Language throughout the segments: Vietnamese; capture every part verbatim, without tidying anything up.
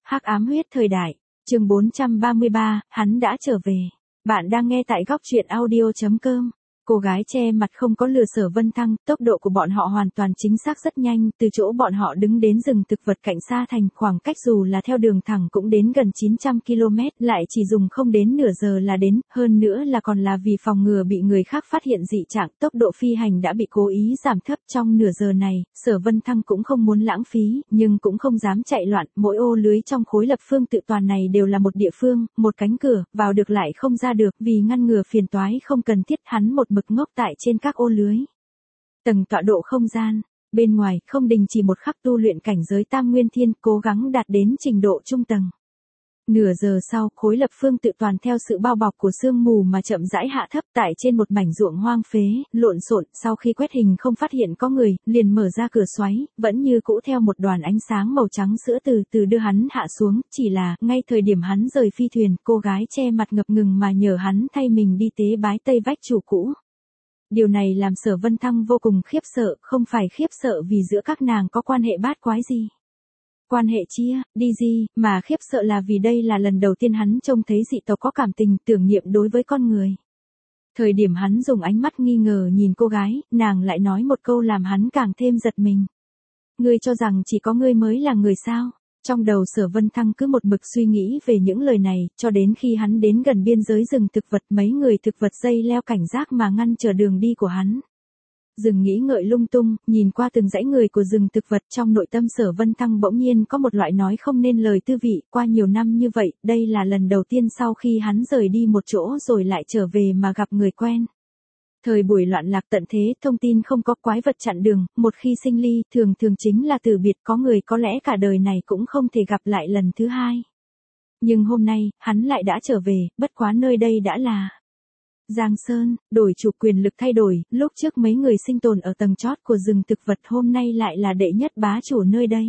Hắc ám huyết thời đại, chương bốn trăm ba mươi ba, hắn đã trở về. Bạn đang nghe tại góc truyện audio chấm com. Cô gái che mặt không có lừa Sở Vân Thăng, tốc độ của bọn họ hoàn toàn chính xác rất nhanh, từ chỗ bọn họ đứng đến rừng thực vật cạnh Sa Thành, khoảng cách dù là theo đường thẳng cũng đến gần chín trăm ki lô mét, lại chỉ dùng không đến nửa giờ là đến, hơn nữa là còn là vì phòng ngừa bị người khác phát hiện dị trạng, tốc độ phi hành đã bị cố ý giảm thấp trong nửa giờ này, Sở Vân Thăng cũng không muốn lãng phí, nhưng cũng không dám chạy loạn, mỗi ô lưới trong khối lập phương tự toàn này đều là một địa phương, một cánh cửa, vào được lại không ra được, vì ngăn ngừa phiền toái không cần thiết, hắn một mực ngốc tại trên các ô lưới. Tầng tọa độ không gian, bên ngoài không đình chỉ một khắc tu luyện cảnh giới tam nguyên thiên, cố gắng đạt đến trình độ trung tầng. Nửa giờ sau, khối lập phương tự toàn theo sự bao bọc của sương mù mà chậm rãi hạ thấp tại trên một mảnh ruộng hoang phế, lộn xộn, sau khi quét hình không phát hiện có người, liền mở ra cửa xoáy, vẫn như cũ theo một đoàn ánh sáng màu trắng sữa từ từ đưa hắn hạ xuống, chỉ là, ngay thời điểm hắn rời phi thuyền, cô gái che mặt ngập ngừng mà nhờ hắn thay mình đi tế bái tây vách chủ cũ. Điều này làm Sở Vân Thăng vô cùng khiếp sợ, không phải khiếp sợ vì giữa các nàng có quan hệ bát quái gì. Quan hệ chia, đi gì, mà khiếp sợ là vì đây là lần đầu tiên hắn trông thấy dị tộc có cảm tình, tưởng niệm đối với con người. Thời điểm hắn dùng ánh mắt nghi ngờ nhìn cô gái, nàng lại nói một câu làm hắn càng thêm giật mình. Ngươi cho rằng chỉ có ngươi mới là người sao? Trong đầu Sở Vân Thăng cứ một mực suy nghĩ về những lời này, cho đến khi hắn đến gần biên giới rừng thực vật, mấy người thực vật dây leo cảnh giác mà ngăn trở đường đi của hắn. Dừng nghĩ ngợi lung tung, nhìn qua từng dãy người của rừng thực vật, trong nội tâm Sở Vân Thăng bỗng nhiên có một loại nói không nên lời tư vị, qua nhiều năm như vậy, đây là lần đầu tiên sau khi hắn rời đi một chỗ rồi lại trở về mà gặp người quen. Thời buổi loạn lạc tận thế, thông tin không có, quái vật chặn đường, một khi sinh ly, thường thường chính là từ biệt, có người có lẽ cả đời này cũng không thể gặp lại lần thứ hai. Nhưng hôm nay, hắn lại đã trở về, bất quá nơi đây đã là Giang Sơn, đổi chủ, quyền lực thay đổi, lúc trước mấy người sinh tồn ở tầng chót của rừng thực vật, hôm nay lại là đệ nhất bá chủ nơi đây.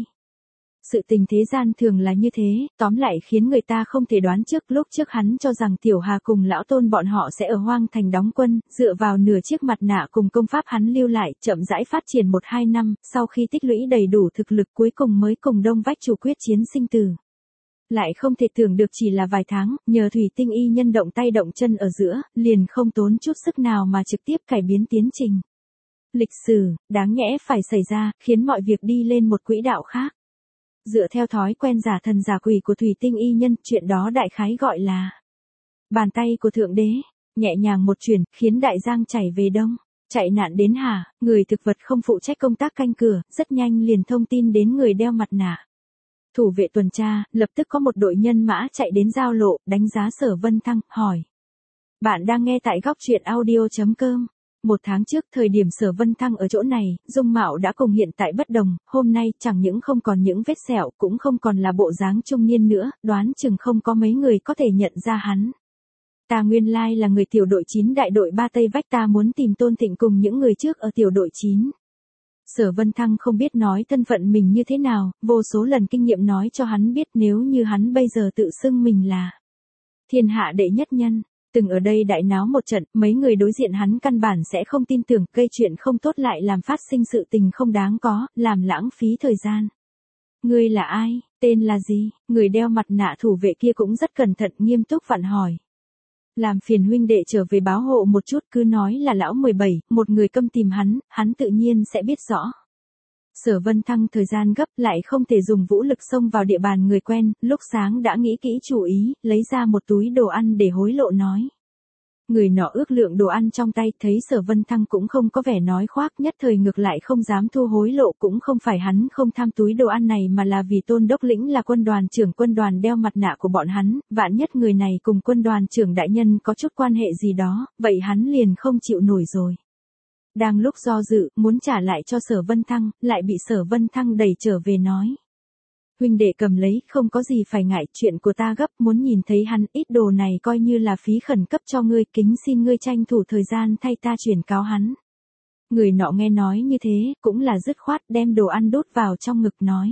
Sự tình thế gian thường là như thế, tóm lại khiến người ta không thể đoán trước, lúc trước hắn cho rằng Tiểu Hà cùng lão tôn bọn họ sẽ ở Hoang Thành đóng quân, dựa vào nửa chiếc mặt nạ cùng công pháp hắn lưu lại, chậm rãi phát triển một hai năm, sau khi tích lũy đầy đủ thực lực cuối cùng mới cùng Đông Vách chủ quyết chiến sinh tử. Lại không thể tưởng được chỉ là vài tháng, nhờ Thủy Tinh Y nhân động tay động chân ở giữa, liền không tốn chút sức nào mà trực tiếp cải biến tiến trình. Lịch sử, đáng nhẽ phải xảy ra, khiến mọi việc đi lên một quỹ đạo khác. Dựa theo thói quen giả thần giả quỷ của Thủy Tinh Y nhân, chuyện đó đại khái gọi là bàn tay của Thượng Đế, nhẹ nhàng một chuyển, khiến đại giang chảy về đông. Chạy nạn đến Hà, người thực vật không phụ trách công tác canh cửa, rất nhanh liền thông tin đến người đeo mặt nạ. Thủ vệ tuần tra, lập tức có một đội nhân mã chạy đến giao lộ, đánh giá Sở Vân Thăng, hỏi. Bạn đang nghe tại góc truyện audio chấm com. Một tháng trước, thời điểm Sở Vân Thăng ở chỗ này, dung mạo đã cùng hiện tại bất đồng, hôm nay chẳng những không còn những vết sẹo, cũng không còn là bộ dáng trung niên nữa, đoán chừng không có mấy người có thể nhận ra hắn. Ta nguyên lai là người tiểu đội chín đại đội ba Tây Vách, ta muốn tìm Tôn Thịnh cùng những người trước ở tiểu đội chín. Sở Vân Thăng không biết nói thân phận mình như thế nào, vô số lần kinh nghiệm nói cho hắn biết nếu như hắn bây giờ tự xưng mình là thiên hạ đệ nhất nhân, từng ở đây đại náo một trận, mấy người đối diện hắn căn bản sẽ không tin tưởng, gây chuyện không tốt lại làm phát sinh sự tình không đáng có, làm lãng phí thời gian. Ngươi là ai, tên là gì? Người đeo mặt nạ thủ vệ kia cũng rất cẩn thận nghiêm túc vặn hỏi. Làm phiền huynh đệ trở về báo hộ một chút, cứ nói là lão mười bảy, một người câm tìm hắn, hắn tự nhiên sẽ biết rõ. Sở Vân Thăng thời gian gấp lại không thể dùng vũ lực xông vào địa bàn người quen, lúc sáng đã nghĩ kỹ chủ ý, lấy ra một túi đồ ăn để hối lộ nói. Người nọ ước lượng đồ ăn trong tay, thấy Sở Vân Thăng cũng không có vẻ nói khoác, nhất thời ngược lại không dám thu hối lộ, cũng không phải hắn không tham túi đồ ăn này mà là vì Tôn Đốc Lĩnh là quân đoàn trưởng, quân đoàn đeo mặt nạ của bọn hắn, vạn nhất người này cùng quân đoàn trưởng đại nhân có chút quan hệ gì đó, vậy hắn liền không chịu nổi rồi. Đang lúc do dự, muốn trả lại cho Sở Vân Thăng, lại bị Sở Vân Thăng đẩy trở về nói. Huynh đệ cầm lấy, không có gì phải ngại, chuyện của ta gấp, muốn nhìn thấy hắn, ít đồ này coi như là phí khẩn cấp cho ngươi, kính xin ngươi tranh thủ thời gian thay ta chuyển cáo hắn. Người nọ nghe nói như thế, cũng là dứt khoát, đem đồ ăn đút vào trong ngực nói.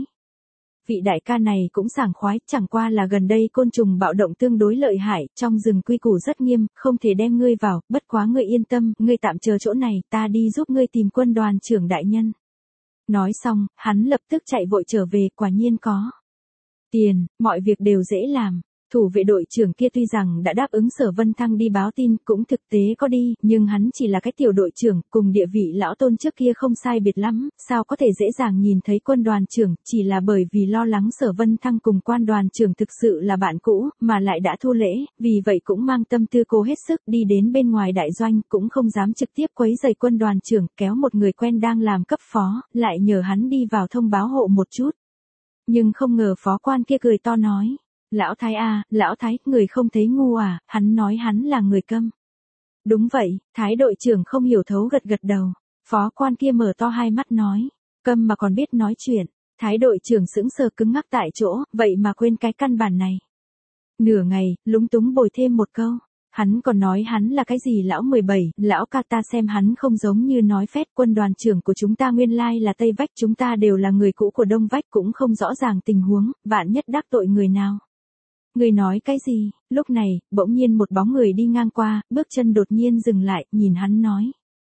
Vị đại ca này cũng sảng khoái, chẳng qua là gần đây côn trùng bạo động tương đối lợi hại, trong rừng quy củ rất nghiêm, không thể đem ngươi vào, bất quá ngươi yên tâm, ngươi tạm chờ chỗ này, ta đi giúp ngươi tìm quân đoàn trưởng đại nhân. Nói xong, hắn lập tức chạy vội trở về, quả nhiên có tiền, mọi việc đều dễ làm. Thủ vệ đội trưởng kia tuy rằng đã đáp ứng Sở Vân Thăng đi báo tin, cũng thực tế có đi, nhưng hắn chỉ là cái tiểu đội trưởng, cùng địa vị lão Tôn trước kia không sai biệt lắm, sao có thể dễ dàng nhìn thấy quân đoàn trưởng, chỉ là bởi vì lo lắng Sở Vân Thăng cùng quan đoàn trưởng thực sự là bạn cũ, mà lại đã thu lễ, vì vậy cũng mang tâm tư cố hết sức đi đến bên ngoài đại doanh, cũng không dám trực tiếp quấy rầy quân đoàn trưởng, kéo một người quen đang làm cấp phó, lại nhờ hắn đi vào thông báo hộ một chút. Nhưng không ngờ phó quan kia cười to nói. Lão Thái à, Lão Thái, người không thấy ngu à, hắn nói hắn là người câm. Đúng vậy, Thái đội trưởng không hiểu thấu gật gật đầu. Phó quan kia mở to hai mắt nói. Câm mà còn biết nói chuyện. Thái đội trưởng sững sờ cứng ngắc tại chỗ, vậy mà quên cái căn bản này. Nửa ngày, lúng túng bồi thêm một câu. Hắn còn nói hắn là cái gì lão mười bảy, lão ca ta xem hắn không giống như nói phét, quân đoàn trưởng của chúng ta nguyên lai là Tây Vách, chúng ta đều là người cũ của Đông Vách, cũng không rõ ràng tình huống, vạn nhất đắc tội người nào. Người nói cái gì? Lúc này, bỗng nhiên một bóng người đi ngang qua, bước chân đột nhiên dừng lại, nhìn hắn nói.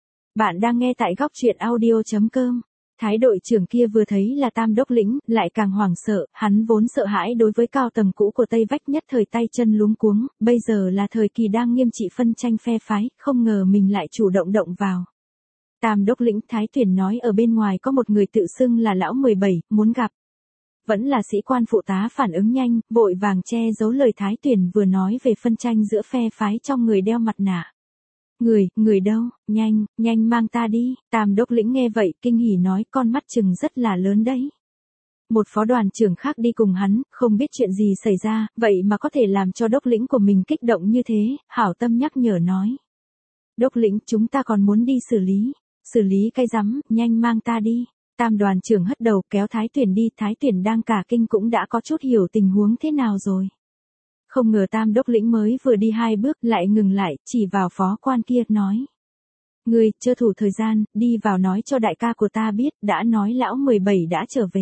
Bạn đang nghe tại góc truyện audio.com. Thái đội trưởng kia vừa thấy là Tam Đốc Lĩnh, lại càng hoảng sợ, hắn vốn sợ hãi đối với cao tầng cũ của Tây Vách, nhất thời tay chân luống cuống, bây giờ là thời kỳ đang nghiêm trị phân tranh phe phái, không ngờ mình lại chủ động động vào. Tam Đốc Lĩnh Thái Tuyển nói ở bên ngoài có một người tự xưng là lão mười bảy, muốn gặp. Vẫn là sĩ quan phụ tá phản ứng nhanh, vội vàng che giấu lời Thái Tuyển vừa nói về phân tranh giữa phe phái trong người đeo mặt nạ. Người, người đâu, nhanh, nhanh mang ta đi, Tam Đốc Lĩnh nghe vậy, kinh hỉ nói, con mắt chừng rất là lớn đấy. Một phó đoàn trưởng khác đi cùng hắn, không biết chuyện gì xảy ra, vậy mà có thể làm cho Đốc Lĩnh của mình kích động như thế, hảo tâm nhắc nhở nói. Đốc Lĩnh, chúng ta còn muốn đi xử lý, xử lý cái rắm, nhanh mang ta đi. Tam đoàn trưởng hất đầu kéo Thái Tuyển đi, Thái Tuyển đang cả kinh cũng đã có chút hiểu tình huống thế nào rồi. Không ngờ Tam Đốc Lĩnh mới vừa đi hai bước lại ngừng lại, chỉ vào phó quan kia, nói. Ngươi, chưa thủ thời gian, đi vào nói cho đại ca của ta biết, đã nói lão mười bảy đã trở về.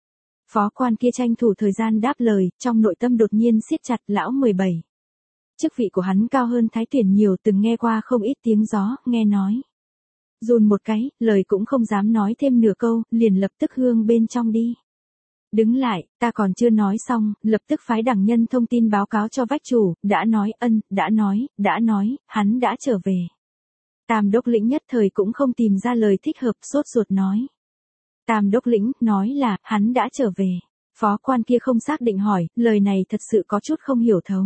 Phó quan kia tranh thủ thời gian đáp lời, trong nội tâm đột nhiên siết chặt lão mười bảy. Chức vị của hắn cao hơn Thái Tuyển nhiều, từng nghe qua không ít tiếng gió, nghe nói. Run một cái, lời cũng không dám nói thêm nửa câu, liền lập tức hương bên trong đi. Đứng lại, ta còn chưa nói xong, lập tức phái đẳng nhân thông tin báo cáo cho Vách chủ, đã nói, ân, đã nói, đã nói, hắn đã trở về. Tam Đốc Lĩnh nhất thời cũng không tìm ra lời thích hợp, sốt ruột nói. Tam Đốc Lĩnh, nói là, hắn đã trở về. Phó quan kia không xác định hỏi, lời này thật sự có chút không hiểu thấu.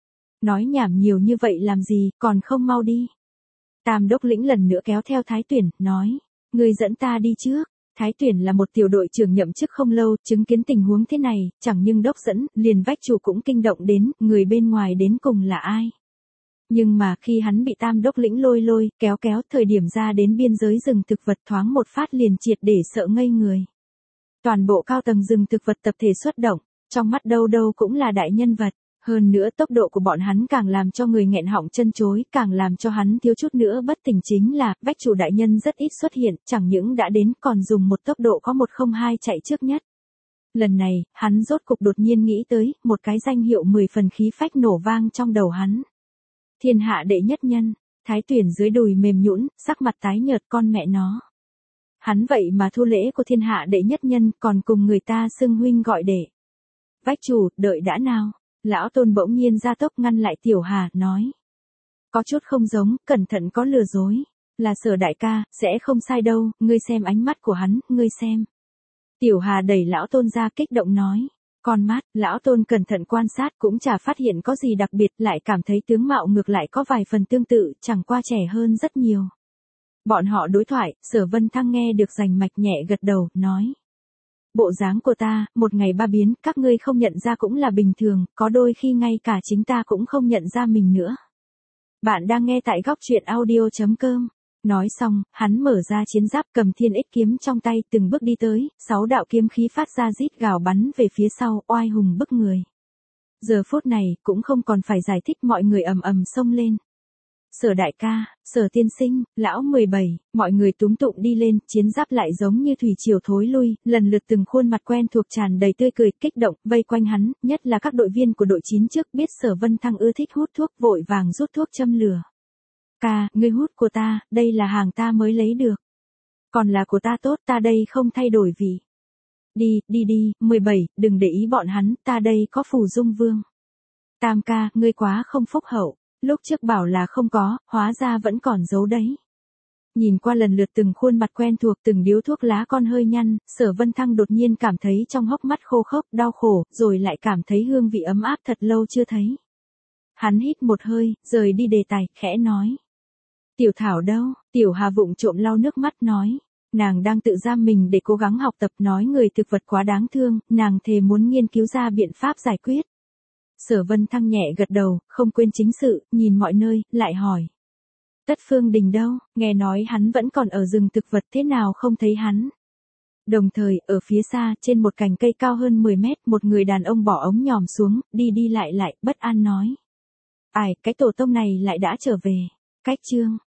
Nói nhảm nhiều như vậy làm gì, còn không mau đi. Tam Đốc Lĩnh lần nữa kéo theo Thái Tuyển, nói, ngươi dẫn ta đi trước. Thái Tuyển là một tiểu đội trưởng nhậm chức không lâu, chứng kiến tình huống thế này, chẳng nhưng đốc dẫn, liền Vách chủ cũng kinh động đến, người bên ngoài đến cùng là ai. Nhưng mà khi hắn bị Tam Đốc Lĩnh lôi lôi, kéo kéo, thời điểm ra đến biên giới rừng thực vật thoáng một phát liền triệt để sợ ngây người. Toàn bộ cao tầng rừng thực vật tập thể xuất động, trong mắt đâu đâu cũng là đại nhân vật. Hơn nữa tốc độ của bọn hắn càng làm cho người nghẹn họng chân chối, càng làm cho hắn thiếu chút nữa bất tỉnh chính là, Vách chủ đại nhân rất ít xuất hiện, chẳng những đã đến còn dùng một tốc độ có một không hai chạy trước nhất. Lần này, hắn rốt cục đột nhiên nghĩ tới, một cái danh hiệu mười phần khí phách nổ vang trong đầu hắn. Thiên hạ đệ nhất nhân, Thái Tuyển dưới đùi mềm nhũn, sắc mặt tái nhợt con mẹ nó. Hắn vậy mà thu lễ của thiên hạ đệ nhất nhân, còn cùng người ta xưng huynh gọi đệ. Vách chủ, đợi đã nào. Lão Tôn bỗng nhiên ra tốc ngăn lại Tiểu Hà, nói. Có chút không giống, cẩn thận có lừa dối. Là Sở đại ca, sẽ không sai đâu, ngươi xem ánh mắt của hắn, ngươi xem. Tiểu Hà đẩy Lão Tôn ra kích động nói. Con mắt, Lão Tôn cẩn thận quan sát cũng chả phát hiện có gì đặc biệt, lại cảm thấy tướng mạo ngược lại có vài phần tương tự, chẳng qua trẻ hơn rất nhiều. Bọn họ đối thoại, Sở Vân Thăng nghe được rành mạch nhẹ gật đầu, nói. Bộ dáng của ta, một ngày ba biến, các ngươi không nhận ra cũng là bình thường, có đôi khi ngay cả chính ta cũng không nhận ra mình nữa. Bạn đang nghe tại góc truyện audio.com. Nói xong, hắn mở ra chiến giáp cầm thiên ích kiếm trong tay từng bước đi tới, sáu đạo kiếm khí phát ra rít gào bắn về phía sau, oai hùng bức người. Giờ phút này, cũng không còn phải giải thích mọi người ầm ầm xông lên. Sở đại ca, Sở tiên sinh, lão mười bảy, mọi người túm tụng đi lên, chiến giáp lại giống như thủy triều thối lui, lần lượt từng khuôn mặt quen thuộc tràn đầy tươi cười, kích động, vây quanh hắn, nhất là các đội viên của đội chín trước biết Sở Vân Thăng ưa thích hút thuốc, vội vàng rút thuốc châm lửa. Ca, ngươi hút của ta, đây là hàng ta mới lấy được. Còn là của ta tốt, ta đây không thay đổi vị. Đi, đi đi, mười bảy, đừng để ý bọn hắn, ta đây có phù dung vương. Tam ca, ngươi quá không phúc hậu, lúc trước bảo là không có, hóa ra vẫn còn giấu đấy. Nhìn qua lần lượt từng khuôn mặt quen thuộc, từng điếu thuốc lá con hơi nhăn, Sở Vân Thăng đột nhiên cảm thấy trong hốc mắt khô khốc, đau khổ, rồi lại cảm thấy hương vị ấm áp thật lâu chưa thấy. Hắn hít một hơi, rời đi đề tài, khẽ nói. Tiểu Thảo đâu? Tiểu Hà vụng trộm lau nước mắt nói. Nàng đang tự giam mình để cố gắng học tập, nói người thực vật quá đáng thương, nàng thề muốn nghiên cứu ra biện pháp giải quyết. Sở Vân Thăng nhẹ gật đầu, không quên chính sự, nhìn mọi nơi, lại hỏi. Tất Phương Đình đâu? Nghe nói hắn vẫn còn ở rừng thực vật, thế nào không thấy hắn? Đồng thời, ở phía xa, trên một cành cây cao hơn mười mét, một người đàn ông bỏ ống nhòm xuống, đi đi lại lại, bất an nói. Ai, cái tổ tông này lại đã trở về. Cách chương.